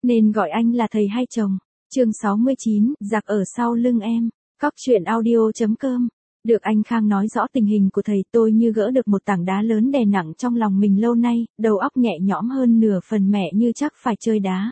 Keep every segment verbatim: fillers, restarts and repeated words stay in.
Nên gọi anh là thầy hay chồng. Chương sáu mươi chín, giặc ở sau lưng em. Cóc truyện audio chấm com. Được anh Khang nói rõ tình hình của thầy, tôi như gỡ được một tảng đá lớn đè nặng trong lòng mình lâu nay, đầu óc nhẹ nhõm hơn nửa phần, mẹ như chắc phải chơi đá.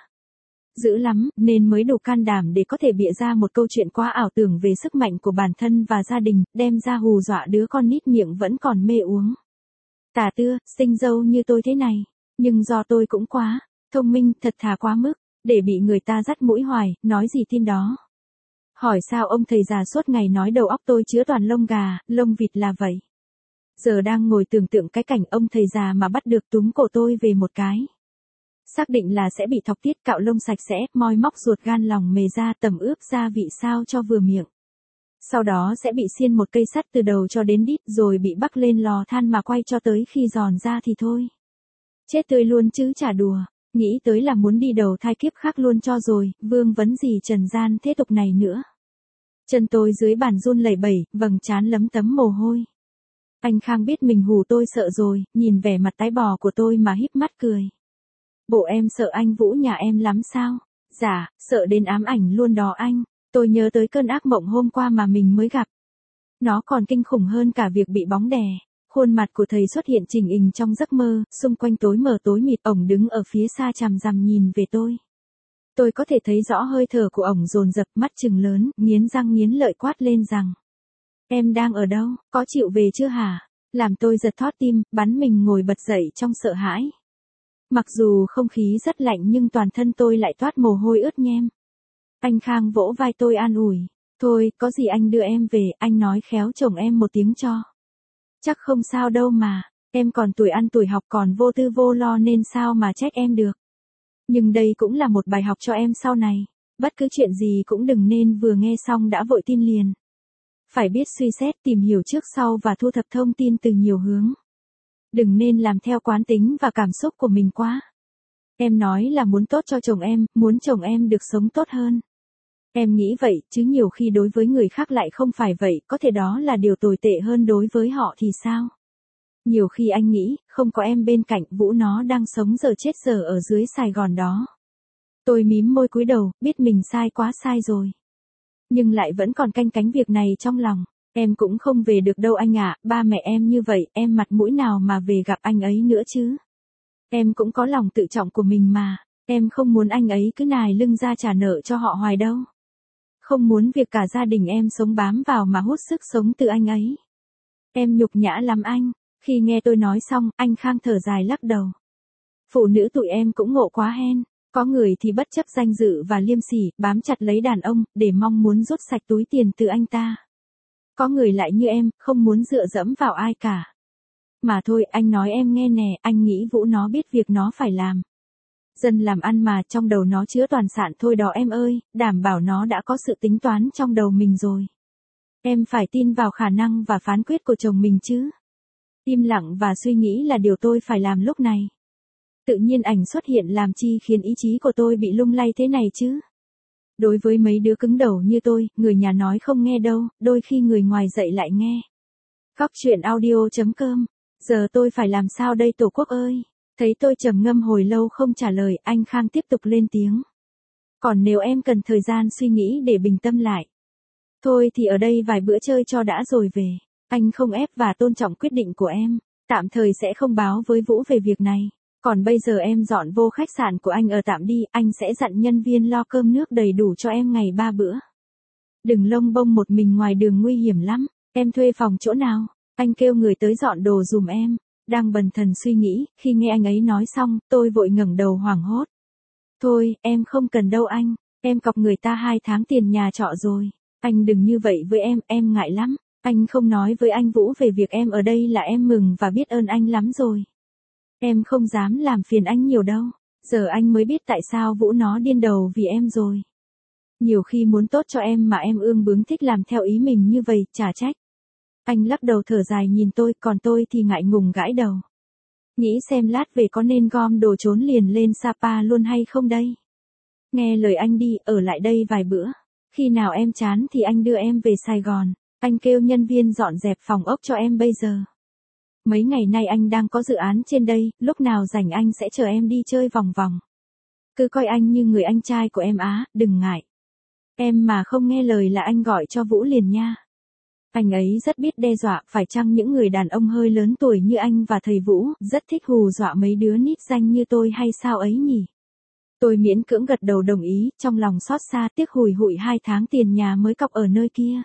Dữ lắm, nên mới đủ can đảm để có thể bịa ra một câu chuyện quá ảo tưởng về sức mạnh của bản thân và gia đình, đem ra hù dọa đứa con nít miệng vẫn còn mê uống. Tả tưa, sinh dâu như tôi thế này, nhưng do tôi cũng quá thông minh, thật thà quá mức, để bị người ta dắt mũi hoài, nói gì tin đó. Hỏi sao ông thầy già suốt ngày nói đầu óc tôi chứa toàn lông gà, lông vịt là vậy. Giờ đang ngồi tưởng tượng cái cảnh ông thầy già mà bắt được túm cổ tôi về một cái. Xác định là sẽ bị thọc tiết, cạo lông sạch sẽ, moi móc ruột gan lòng mề ra, tẩm ướp gia vị sao cho vừa miệng. Sau đó sẽ bị xiên một cây sắt từ đầu cho đến đít, rồi bị bắc lên lò than mà quay cho tới khi giòn ra thì thôi. Chết tươi luôn chứ chả đùa, nghĩ tới là muốn đi đầu thai kiếp khác luôn cho rồi, vương vấn gì trần gian thế tục này nữa. Chân tôi dưới bàn run lẩy bẩy, vầng trán lấm tấm mồ hôi. Anh Khang biết mình hù tôi sợ rồi, nhìn vẻ mặt tái bò của tôi mà híp mắt cười. Bộ em sợ anh Vũ nhà em lắm sao? Dạ, sợ đến ám ảnh luôn đó anh. Tôi nhớ tới cơn ác mộng hôm qua mà mình mới gặp. Nó còn kinh khủng hơn cả việc bị bóng đè. Khuôn mặt của thầy xuất hiện chỉnh hình trong giấc mơ, xung quanh tối mờ tối mịt, ổng đứng ở phía xa chằm chằm nhìn về tôi. Tôi có thể thấy rõ hơi thở của ổng dồn dập, mắt trừng lớn, nghiến răng nghiến lợi quát lên rằng: Em đang ở đâu, có chịu về chưa hả? Làm tôi giật thót tim, bắn mình ngồi bật dậy trong sợ hãi. Mặc dù không khí rất lạnh nhưng toàn thân tôi lại toát mồ hôi ướt nhem. Anh Khang vỗ vai tôi an ủi. Thôi, có gì anh đưa em về, anh nói khéo chồng em một tiếng cho. Chắc không sao đâu mà, em còn tuổi ăn tuổi học, còn vô tư vô lo nên sao mà trách em được. Nhưng đây cũng là một bài học cho em sau này. Bất cứ chuyện gì cũng đừng nên vừa nghe xong đã vội tin liền. Phải biết suy xét, tìm hiểu trước sau và thu thập thông tin từ nhiều hướng. Đừng nên làm theo quán tính và cảm xúc của mình quá. Em nói là muốn tốt cho chồng em, muốn chồng em được sống tốt hơn. Em nghĩ vậy, chứ nhiều khi đối với người khác lại không phải vậy, có thể đó là điều tồi tệ hơn đối với họ thì sao? Nhiều khi anh nghĩ, không có em bên cạnh, Vũ nó đang sống giờ chết giờ ở dưới Sài Gòn đó. Tôi mím môi cúi đầu, biết mình sai quá sai rồi. Nhưng lại vẫn còn canh cánh việc này trong lòng. Em cũng không về được đâu anh ạ, ba mẹ em như vậy, em mặt mũi nào mà về gặp anh ấy nữa chứ? Em cũng có lòng tự trọng của mình mà, em không muốn anh ấy cứ nài lưng ra trả nợ cho họ hoài đâu. Không muốn việc cả gia đình em sống bám vào mà hút sức sống từ anh ấy. Em nhục nhã lắm anh. Khi nghe tôi nói xong, anh Khang thở dài lắc đầu. Phụ nữ tụi em cũng ngộ quá hen. Có người thì bất chấp danh dự và liêm sỉ, bám chặt lấy đàn ông, để mong muốn rút sạch túi tiền từ anh ta. Có người lại như em, không muốn dựa dẫm vào ai cả. Mà thôi, anh nói em nghe nè, anh nghĩ Vũ nó biết việc nó phải làm. Dân làm ăn mà, trong đầu nó chứa toàn sạn thôi đó em ơi, đảm bảo nó đã có sự tính toán trong đầu mình rồi. Em phải tin vào khả năng và phán quyết của chồng mình chứ. Im lặng và suy nghĩ là điều tôi phải làm lúc này. Tự nhiên ảnh xuất hiện làm chi khiến ý chí của tôi bị lung lay thế này chứ. Đối với mấy đứa cứng đầu như tôi, người nhà nói không nghe đâu, đôi khi người ngoài dạy lại nghe. Cóc truyện audio chấm com. Giờ tôi phải làm sao đây Tổ quốc ơi? Thấy tôi trầm ngâm hồi lâu không trả lời, anh Khang tiếp tục lên tiếng. Còn nếu em cần thời gian suy nghĩ để bình tâm lại. Thôi thì ở đây vài bữa chơi cho đã rồi về. Anh không ép và tôn trọng quyết định của em. Tạm thời sẽ không báo với Vũ về việc này. Còn bây giờ em dọn vô khách sạn của anh ở tạm đi, anh sẽ dặn nhân viên lo cơm nước đầy đủ cho em ngày ba bữa. Đừng lông bông một mình ngoài đường nguy hiểm lắm. Em thuê phòng chỗ nào? Anh kêu người tới dọn đồ dùm em. Đang bần thần suy nghĩ, khi nghe anh ấy nói xong, tôi vội ngẩng đầu hoảng hốt. Thôi, em không cần đâu anh. Em cọc người ta hai tháng tiền nhà trọ rồi. Anh đừng như vậy với em, em ngại lắm. Anh không nói với anh Vũ về việc em ở đây là em mừng và biết ơn anh lắm rồi. Em không dám làm phiền anh nhiều đâu. Giờ anh mới biết tại sao Vũ nó điên đầu vì em rồi. Nhiều khi muốn tốt cho em mà em ương bướng thích làm theo ý mình như vậy, chả trách. Anh lắc đầu thở dài nhìn tôi, còn tôi thì ngại ngùng gãi đầu. Nghĩ xem lát về có nên gom đồ trốn liền lên Sapa luôn hay không đây? Nghe lời anh đi, ở lại đây vài bữa. Khi nào em chán thì anh đưa em về Sài Gòn. Anh kêu nhân viên dọn dẹp phòng ốc cho em bây giờ. Mấy ngày nay anh đang có dự án trên đây, lúc nào rảnh anh sẽ chờ em đi chơi vòng vòng. Cứ coi anh như người anh trai của em á, đừng ngại. Em mà không nghe lời là anh gọi cho Vũ liền nha. Anh ấy rất biết đe dọa, phải chăng những người đàn ông hơi lớn tuổi như anh và thầy Vũ, rất thích hù dọa mấy đứa nít danh như tôi hay sao ấy nhỉ? Tôi miễn cưỡng gật đầu đồng ý, trong lòng xót xa tiếc hùi hụi hai tháng tiền nhà mới cọc ở nơi kia.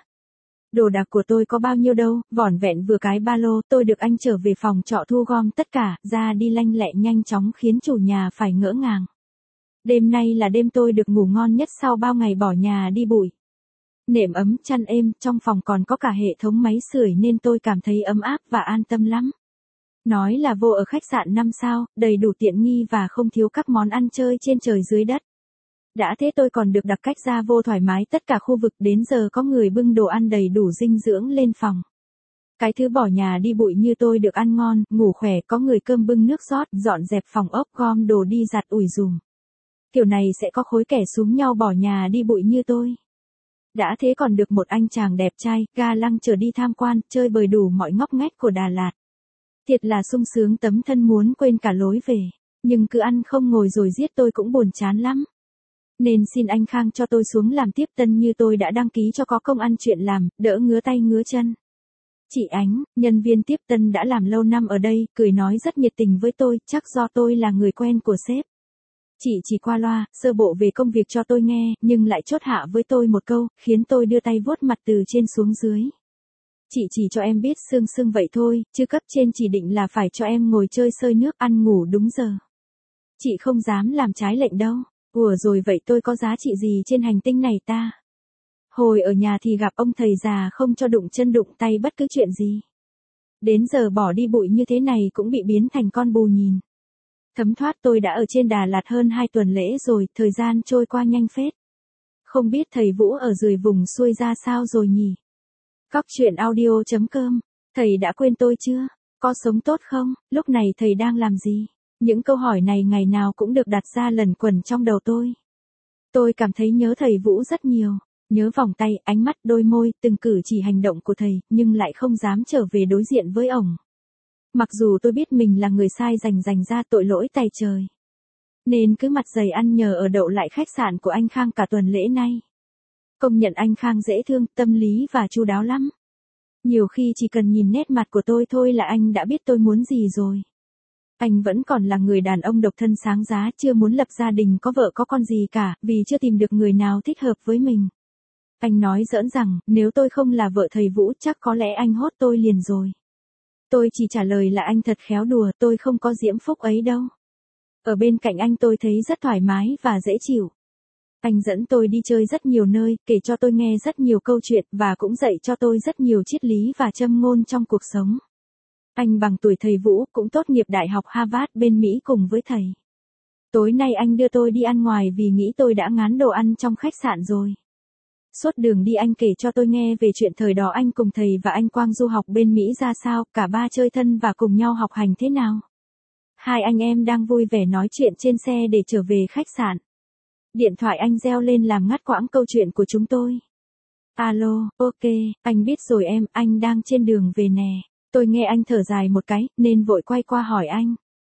Đồ đạc của tôi có bao nhiêu đâu, vỏn vẹn vừa cái ba lô, tôi được anh trở về phòng trọ thu gom tất cả, ra đi lanh lẹ nhanh chóng khiến chủ nhà phải ngỡ ngàng. Đêm nay là đêm tôi được ngủ ngon nhất sau bao ngày bỏ nhà đi bụi. Nệm ấm chăn êm, trong phòng còn có cả hệ thống máy sưởi nên tôi cảm thấy ấm áp và an tâm lắm. Nói là vô ở khách sạn năm sao, đầy đủ tiện nghi và không thiếu các món ăn chơi trên trời dưới đất. Đã thế tôi còn được đặt cách ra vô thoải mái tất cả khu vực, đến giờ có người bưng đồ ăn đầy đủ dinh dưỡng lên phòng. Cái thứ bỏ nhà đi bụi như tôi được ăn ngon, ngủ khỏe, có người cơm bưng nước rót, dọn dẹp phòng ốc, gom đồ đi giặt ủi dùm. Kiểu này sẽ có khối kẻ súm nhau bỏ nhà đi bụi như tôi. Đã thế còn được một anh chàng đẹp trai, ga lăng chở đi tham quan, chơi bời đủ mọi ngóc ngách của Đà Lạt. Thiệt là sung sướng tấm thân muốn quên cả lối về. Nhưng cứ ăn không ngồi rồi giết tôi cũng buồn chán lắm. Nên xin anh Khang cho tôi xuống làm tiếp tân như tôi đã đăng ký cho có công ăn chuyện làm, đỡ ngứa tay ngứa chân. Chị Ánh, nhân viên tiếp tân đã làm lâu năm ở đây, cười nói rất nhiệt tình với tôi, chắc do tôi là người quen của sếp. Chị chỉ qua loa, sơ bộ về công việc cho tôi nghe, nhưng lại chốt hạ với tôi một câu, khiến tôi đưa tay vuốt mặt từ trên xuống dưới. Chị chỉ cho em biết sương sương vậy thôi, chứ cấp trên chỉ định là phải cho em ngồi chơi sơi nước ăn ngủ đúng giờ. Chị không dám làm trái lệnh đâu. Ủa rồi vậy tôi có giá trị gì trên hành tinh này ta? Hồi ở nhà thì gặp ông thầy già không cho đụng chân đụng tay bất cứ chuyện gì. Đến giờ bỏ đi bụi như thế này cũng bị biến thành con bù nhìn. Thấm thoát tôi đã ở trên Đà Lạt hơn hai tuần lễ rồi, thời gian trôi qua nhanh phết. Không biết thầy Vũ ở dưới vùng xuôi ra sao rồi nhỉ? Cóc truyện audio chấm com. Thầy đã quên tôi chưa? Có sống tốt không? Lúc này thầy đang làm gì? Những câu hỏi này ngày nào cũng được đặt ra lẩn quẩn trong đầu tôi. Tôi cảm thấy nhớ thầy Vũ rất nhiều. Nhớ vòng tay, ánh mắt, đôi môi, từng cử chỉ hành động của thầy, nhưng lại không dám trở về đối diện với ổng. Mặc dù tôi biết mình là người sai rành rành ra tội lỗi tày trời. Nên cứ mặt dày ăn nhờ ở đậu lại khách sạn của anh Khang cả tuần lễ nay. Công nhận anh Khang dễ thương, tâm lý và chu đáo lắm. Nhiều khi chỉ cần nhìn nét mặt của tôi thôi là anh đã biết tôi muốn gì rồi. Anh vẫn còn là người đàn ông độc thân sáng giá, chưa muốn lập gia đình có vợ có con gì cả, vì chưa tìm được người nào thích hợp với mình. Anh nói giỡn rằng, nếu tôi không là vợ thầy Vũ chắc có lẽ anh hốt tôi liền rồi. Tôi chỉ trả lời là anh thật khéo đùa, tôi không có diễm phúc ấy đâu. Ở bên cạnh anh tôi thấy rất thoải mái và dễ chịu. Anh dẫn tôi đi chơi rất nhiều nơi, kể cho tôi nghe rất nhiều câu chuyện và cũng dạy cho tôi rất nhiều triết lý và châm ngôn trong cuộc sống. Anh bằng tuổi thầy Vũ, cũng tốt nghiệp Đại học Harvard bên Mỹ cùng với thầy. Tối nay anh đưa tôi đi ăn ngoài vì nghĩ tôi đã ngán đồ ăn trong khách sạn rồi. Suốt đường đi anh kể cho tôi nghe về chuyện thời đó anh cùng thầy và anh Quang du học bên Mỹ ra sao, cả ba chơi thân và cùng nhau học hành thế nào. Hai anh em đang vui vẻ nói chuyện trên xe để trở về khách sạn. Điện thoại anh reo lên làm ngắt quãng câu chuyện của chúng tôi. Alo, ok, anh biết rồi em, anh đang trên đường về nè. Tôi nghe anh thở dài một cái, nên vội quay qua hỏi anh.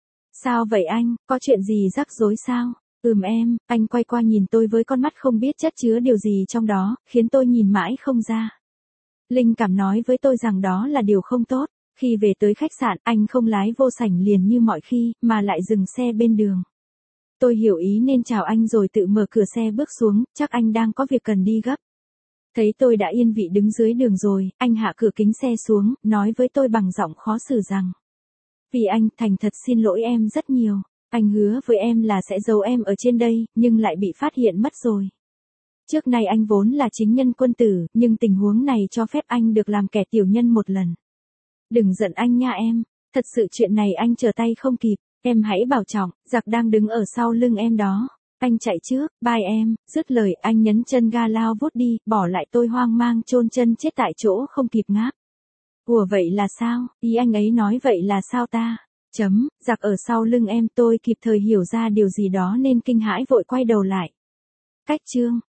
Sao vậy anh, có chuyện gì rắc rối sao? Ừm em, anh quay qua nhìn tôi với con mắt không biết chất chứa điều gì trong đó, khiến tôi nhìn mãi không ra. Linh cảm nói với tôi rằng đó là điều không tốt. Khi về tới khách sạn, anh không lái vô sảnh liền như mọi khi, mà lại dừng xe bên đường. Tôi hiểu ý nên chào anh rồi tự mở cửa xe bước xuống, chắc anh đang có việc cần đi gấp. Thấy tôi đã yên vị đứng dưới đường rồi, anh hạ cửa kính xe xuống, nói với tôi bằng giọng khó xử rằng. Vì anh, thành thật xin lỗi em rất nhiều. Anh hứa với em là sẽ giấu em ở trên đây, nhưng lại bị phát hiện mất rồi. Trước nay anh vốn là chính nhân quân tử, nhưng tình huống này cho phép anh được làm kẻ tiểu nhân một lần. Đừng giận anh nha em, thật sự chuyện này anh trở tay không kịp, em hãy bảo trọng, giặc đang đứng ở sau lưng em đó. Anh chạy trước, bye em, dứt lời anh nhấn chân ga lao vút đi, bỏ lại tôi hoang mang chôn chân chết tại chỗ không kịp ngáp. Ủa vậy là sao, ý anh ấy nói vậy là sao ta? Chấm, giặc ở sau lưng em, tôi kịp thời hiểu ra điều gì đó nên kinh hãi vội quay đầu lại. Cách chương.